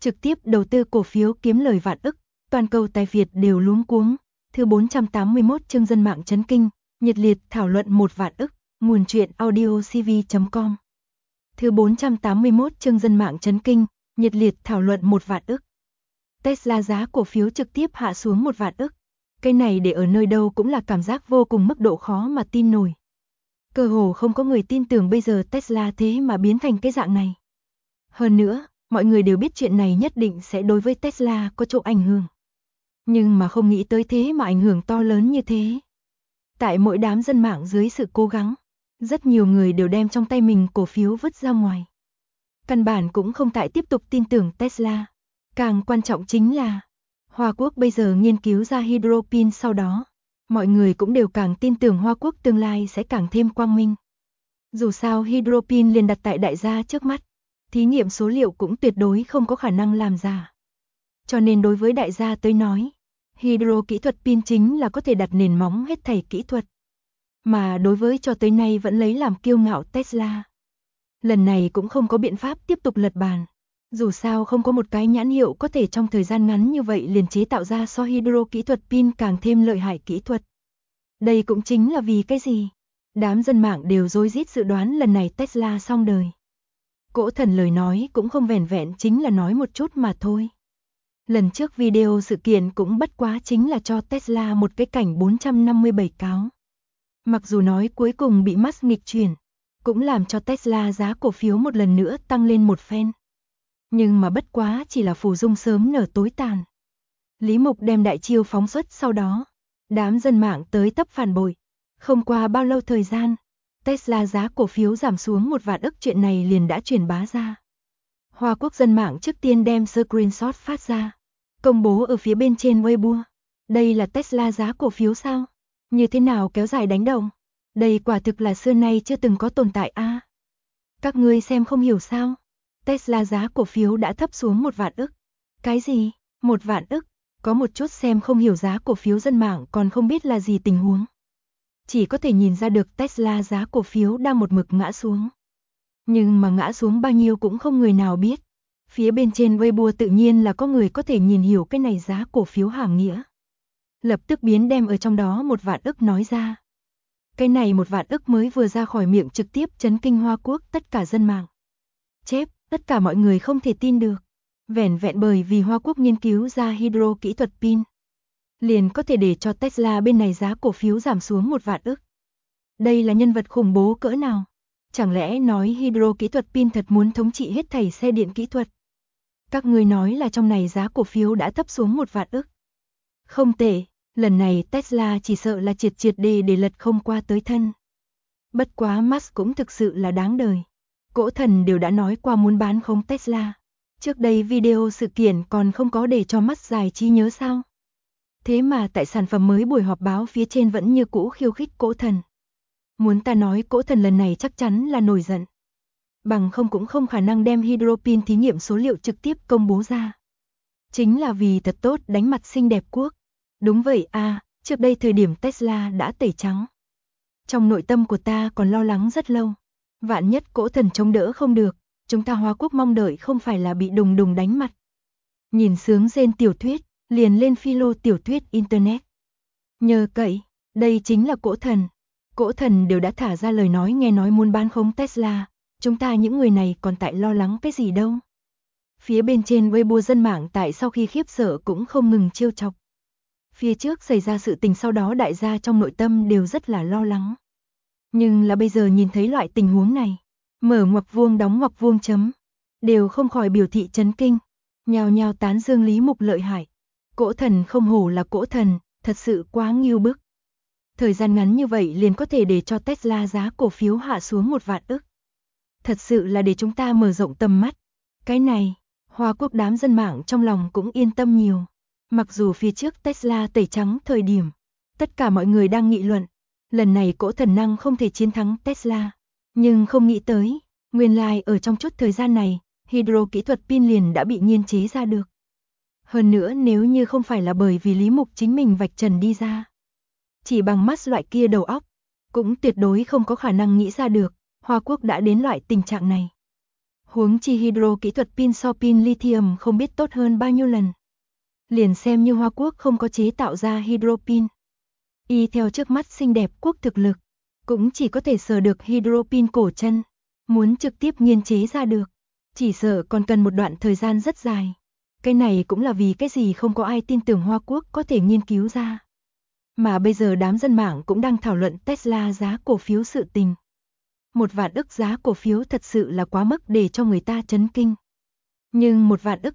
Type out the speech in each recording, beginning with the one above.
trực tiếp đầu tư cổ phiếu kiếm lời vạn ức, toàn cầu tài Việt đều luống cuống. Thứ 481 chương dân mạng chấn kinh, nhiệt liệt thảo luận 1 vạn ức, nguồn truyện audiocv.com. Thứ 481 chương dân mạng chấn kinh, nhiệt liệt thảo luận 1 vạn ức. Tesla giá cổ phiếu trực tiếp hạ xuống 1 vạn ức. Cái này để ở nơi đâu cũng là cảm giác vô cùng mức độ khó mà tin nổi. Cơ hồ không có người tin tưởng bây giờ Tesla thế mà biến thành cái dạng này. Hơn nữa, mọi người đều biết chuyện này nhất định sẽ đối với Tesla có chỗ ảnh hưởng. Nhưng mà không nghĩ tới thế mà ảnh hưởng to lớn như thế. Tại mỗi đám dân mạng dưới sự cố gắng, rất nhiều người đều đem trong tay mình cổ phiếu vứt ra ngoài. Căn bản cũng không tại tiếp tục tin tưởng Tesla. Càng quan trọng chính là, Hoa Quốc bây giờ nghiên cứu ra hydropin sau đó, mọi người cũng đều càng tin tưởng Hoa Quốc tương lai sẽ càng thêm quang minh. Dù sao hydropin liền đặt tại đại gia trước mắt, thí nghiệm số liệu cũng tuyệt đối không có khả năng làm giả. Cho nên đối với đại gia tới nói, hydro kỹ thuật pin chính là có thể đặt nền móng hết thảy kỹ thuật. Mà đối với cho tới nay vẫn lấy làm kiêu ngạo Tesla, lần này cũng không có biện pháp tiếp tục lật bàn. Dù sao không có một cái nhãn hiệu có thể trong thời gian ngắn như vậy liền chế tạo ra so hydro kỹ thuật pin càng thêm lợi hại kỹ thuật. Đây cũng chính là vì cái gì? Đám dân mạng đều rối rít dự đoán lần này Tesla xong đời. Cỗ thần lời nói cũng không vẻn vẹn chính là nói một chút mà thôi. Lần trước video sự kiện cũng bất quá chính là cho Tesla một cái cảnh 457 cáo. Mặc dù nói cuối cùng bị Musk nghịch chuyển, cũng làm cho Tesla giá cổ phiếu một lần nữa tăng lên một phen. Nhưng mà bất quá chỉ là phù dung sớm nở tối tàn. Lý Mục đem đại chiêu phóng xuất sau đó, đám dân mạng tới tấp phản bội. Không qua bao lâu thời gian, Tesla giá cổ phiếu giảm xuống 1 vạn ức chuyện này liền đã truyền bá ra. Hoa Quốc dân mạng trước tiên đem screenshot phát ra, công bố ở phía bên trên Weibo. Đây là Tesla giá cổ phiếu sao? Như thế nào kéo dài đánh đồng? Đây quả thực là xưa nay chưa từng có tồn tại a. Các ngươi xem không hiểu sao? Tesla giá cổ phiếu đã thấp xuống 1 vạn ức. Cái gì? 1 vạn ức? Có một chút xem không hiểu giá cổ phiếu dân mạng còn không biết là gì tình huống. Chỉ có thể nhìn ra được Tesla giá cổ phiếu đang một mực ngã xuống. Nhưng mà ngã xuống bao nhiêu cũng không người nào biết. Phía bên trên Weibo tự nhiên là có người có thể nhìn hiểu cái này giá cổ phiếu hàm nghĩa. Lập tức biến đem ở trong đó 1 vạn ức nói ra. Cái này 1 vạn ức mới vừa ra khỏi miệng trực tiếp chấn kinh Hoa Quốc tất cả dân mạng. Chép, tất cả mọi người không thể tin được. Vẻn vẹn bởi vì Hoa Quốc nghiên cứu ra hydro kỹ thuật pin, liền có thể để cho Tesla bên này giá cổ phiếu giảm xuống 1 vạn ức. Đây là nhân vật khủng bố cỡ nào? Chẳng lẽ nói hydro kỹ thuật pin thật muốn thống trị hết thảy xe điện kỹ thuật? Các người nói là trong này giá cổ phiếu đã thấp xuống 1 vạn ức. Không tệ, lần này Tesla chỉ sợ là triệt để lật không qua tới thân. Bất quá Musk cũng thực sự là đáng đời. Cỗ thần đều đã nói qua muốn bán khống Tesla. Trước đây video sự kiện còn không có để cho Musk giải trí nhớ sao? Thế mà tại sản phẩm mới buổi họp báo phía trên vẫn như cũ khiêu khích cỗ thần. Muốn ta nói cỗ thần lần này chắc chắn là nổi giận. Bằng không cũng không khả năng đem hydropin thí nghiệm số liệu trực tiếp công bố ra. Chính là vì thật tốt đánh mặt xinh đẹp quốc. Đúng vậy à, trước đây thời điểm Tesla đã tẩy trắng. Trong nội tâm của ta còn lo lắng rất lâu. Vạn nhất cỗ thần chống đỡ không được, chúng ta Hoa Quốc mong đợi không phải là bị đùng đùng đánh mặt. Nhìn sướng rên tiểu thuyết, liền lên philo tiểu thuyết Internet. Nhờ cậy, đây chính là cỗ thần. Cỗ thần đều đã thả ra lời nói nghe nói muốn bán khống Tesla. Chúng ta những người này còn tại lo lắng cái gì đâu. Phía bên trên Weibo dân mạng tại sau khi khiếp sợ cũng không ngừng trêu chọc. Phía trước xảy ra sự tình sau đó đại gia trong nội tâm đều rất là lo lắng. Nhưng là bây giờ nhìn thấy loại tình huống này, mở ngoặc vuông đóng ngoặc vuông chấm, đều không khỏi biểu thị chấn kinh, nhào nhào tán dương Lý Mục lợi hại. Cỗ thần không hổ là cỗ thần, thật sự quá ngưu bức. Thời gian ngắn như vậy liền có thể để cho Tesla giá cổ phiếu hạ xuống 1 vạn ức. Thật sự là để chúng ta mở rộng tầm mắt. Cái này, Hoa Quốc đám dân mạng trong lòng cũng yên tâm nhiều. Mặc dù phía trước Tesla tẩy trắng thời điểm, tất cả mọi người đang nghị luận, lần này cỗ thần năng không thể chiến thắng Tesla. Nhưng không nghĩ tới, nguyên lai ở trong chút thời gian này, hydro kỹ thuật pin liền đã bị nghiên chế ra được. Hơn nữa nếu như không phải là bởi vì Lý Mục chính mình vạch trần đi ra, chỉ bằng mắt loại kia đầu óc, cũng tuyệt đối không có khả năng nghĩ ra được, Hoa Quốc đã đến loại tình trạng này. Huống chi hydro kỹ thuật pin so pin lithium không biết tốt hơn bao nhiêu lần. Liền xem như Hoa Quốc không có chế tạo ra hydro pin. Y theo trước mắt xinh đẹp quốc thực lực, cũng chỉ có thể sờ được hydro pin cổ chân. Muốn trực tiếp nghiên chế ra được, chỉ sợ còn cần một đoạn thời gian rất dài. Cái này cũng là vì cái gì không có ai tin tưởng Hoa Quốc có thể nghiên cứu ra. Mà bây giờ đám dân mạng cũng đang thảo luận Tesla giá cổ phiếu sự tình. 1 vạn ức giá cổ phiếu thật sự là quá mức để cho người ta chấn kinh. Nhưng 1 vạn ức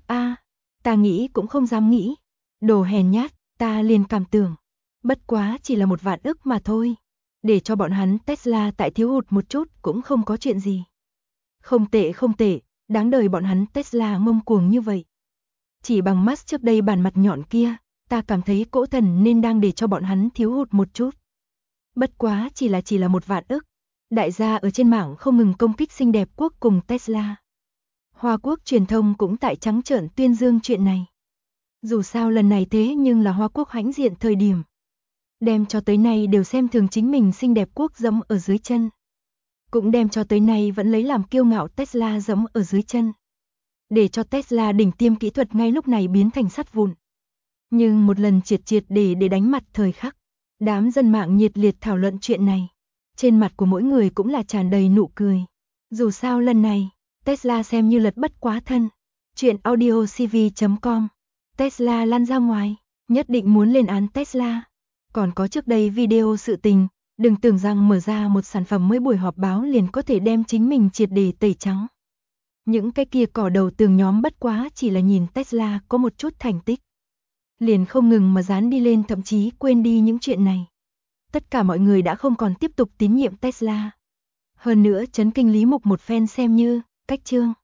ta nghĩ cũng không dám nghĩ. Đồ hèn nhát, ta liền cảm tưởng. Bất quá chỉ là 1 vạn ức mà thôi. Để cho bọn hắn Tesla tại thiếu hụt một chút cũng không có chuyện gì. Không tệ, đáng đời bọn hắn Tesla ngông cuồng như vậy. Chỉ bằng Musk trước đây bản mặt nhọn kia, ta cảm thấy cỗ thần nên đang để cho bọn hắn thiếu hụt một chút. Bất quá chỉ là 1 vạn ức. Đại gia ở trên mạng không ngừng công kích xinh đẹp quốc cùng Tesla. Hoa Quốc truyền thông cũng tại trắng trợn tuyên dương chuyện này. Dù sao lần này thế nhưng là Hoa Quốc hãnh diện thời điểm. Đem cho tới nay đều xem thường chính mình xinh đẹp quốc dẫm ở dưới chân. Cũng đem cho tới nay vẫn lấy làm kiêu ngạo Tesla dẫm ở dưới chân. Để cho Tesla đỉnh tiêm kỹ thuật ngay lúc này biến thành sắt vụn. Nhưng một lần triệt để đánh mặt thời khắc. Đám dân mạng nhiệt liệt thảo luận chuyện này. Trên mặt của mỗi người cũng là tràn đầy nụ cười. Dù sao lần này, Tesla xem như lật bất quá thân. Chuyện audiocv.com. Tesla lăn ra ngoài, nhất định muốn lên án Tesla. Còn có trước đây video sự tình, đừng tưởng rằng mở ra một sản phẩm mới buổi họp báo liền có thể đem chính mình triệt để tẩy trắng. Những cái kia cỏ đầu tường nhóm bất quá chỉ là nhìn Tesla có một chút thành tích. Liền không ngừng mà dán đi lên, thậm chí quên đi những chuyện này. Tất cả mọi người đã không còn tiếp tục tín nhiệm Tesla. Hơn nữa chấn kinh Lý Mục một phen xem như cách chương.